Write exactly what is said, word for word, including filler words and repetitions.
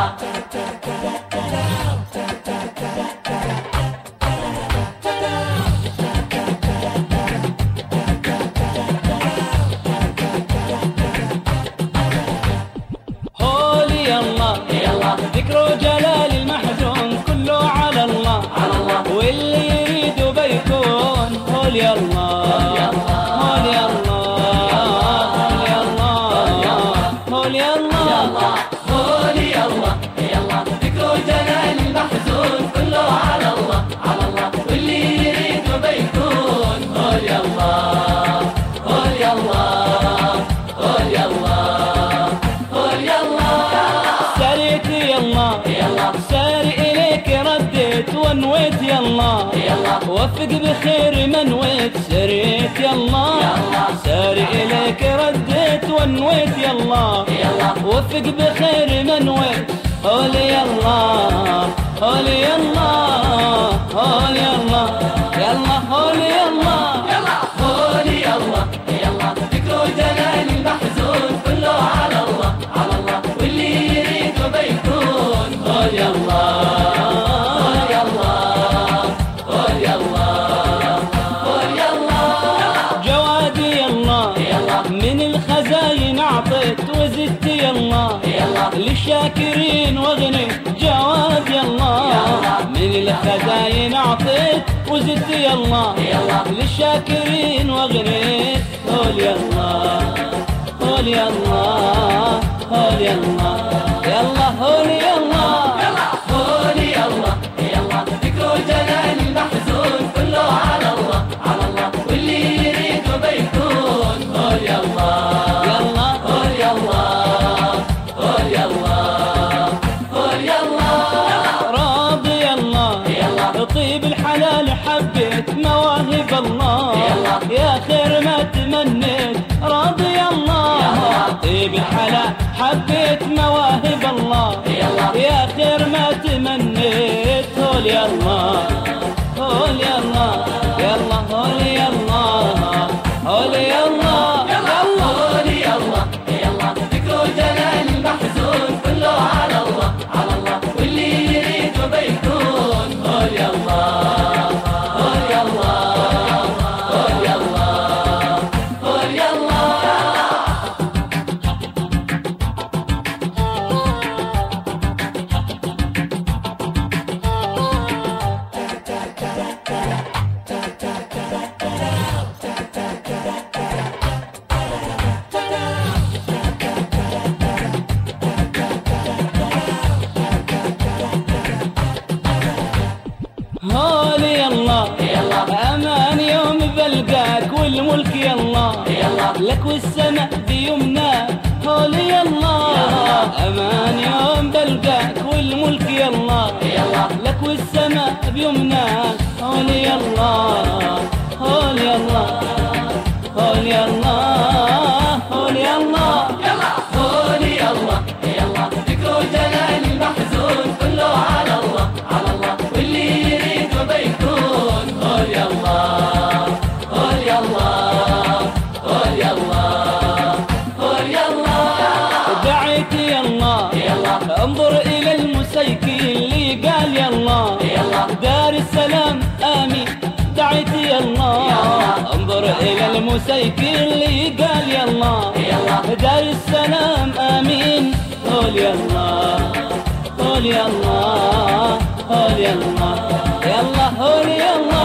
ذكر جلال المحزون كله على الله، على الله، واللي يريد بيكون قول يا الله، قول يا الله، قول يا الله، قول يا الله، قول يا الله، يا الله. ذكر جلال المحزون كله على الله، على الله، واللي يريد بيكون قول يا الله، قول يا الله، قول يا الله، قول يا الله. ساريت يا الله، ساري إليك رديت ونويت يا الله، وفق بخير ما نويت. ساريت يا الله، ساري إليك رديت ونويت يا الله، وفق بخير ما نويت. قول يا الله، قول يا الله، قول يا الله، يا الله قول يا الله، قول يا الله، يا الله. ذكر جلال المحزون كله على الله، على الله، واللي يريد بيكون قول يا الله، قول يا الله، قول يا الله، قول يا الله. جوادي يا الله، من الخزاين أعطيت وزدت يا الله، للشاكرين واغنيت. جواد يا الله، من الخزاين أعطيت وزدت يا الله، للشاكرين واغنيت. قول يا الله، قول يا الله، قول يا الله، يا الله قول يا الله، قول يا الله، يا الله. ذكر جلال المحزون كله على الله، على الله، واللي يريد بيكون قول يا الله، يا الله قول يا الله، قول يا الله، قول يا الله. راضي يا الله، طيب الحلال حبيت مواهب الله، يا خير ما تمنيت. راضي يا الله، طيب الحلال حبيت مواهب الله، يا خير ما تمنيت. قول يا الله، قول يا الله، يا الله قول يا الله، قول يا الله، يا الله قول يا الله، يا الله. ذكر جلال المحزون كله على الله، على الله، واللي يريد بيكون قول يا الله، قول يا الله، قول يا الله، قول يا الله. هولي يا الله، أمان يوم بلقاك والملك يا الله، لك والسماء بيمناك. هولي يا الله، أمان يوم بلقاك والملك يا الله، لك والسماء بيمناك. هولي يا الله، هولي يا الله، هولي يا الله، هولي يا الله، قول يا الله، يا الله. ذكر جلال المحزون كله على الله، على الله، واللي يريد بيكون قول يا الله، قول يا الله، قول يا الله، قول يا الله. دعيت يا الله، انظر إلى المسيكين اللي قال يا الله، دار السلام آمين. دعيت يا الله، انظر إلى المسيكين اللي قال يا الله، دار السلام آمين. قول يا الله، قول يا الله، قول يا الله، يا الله قول يا الله.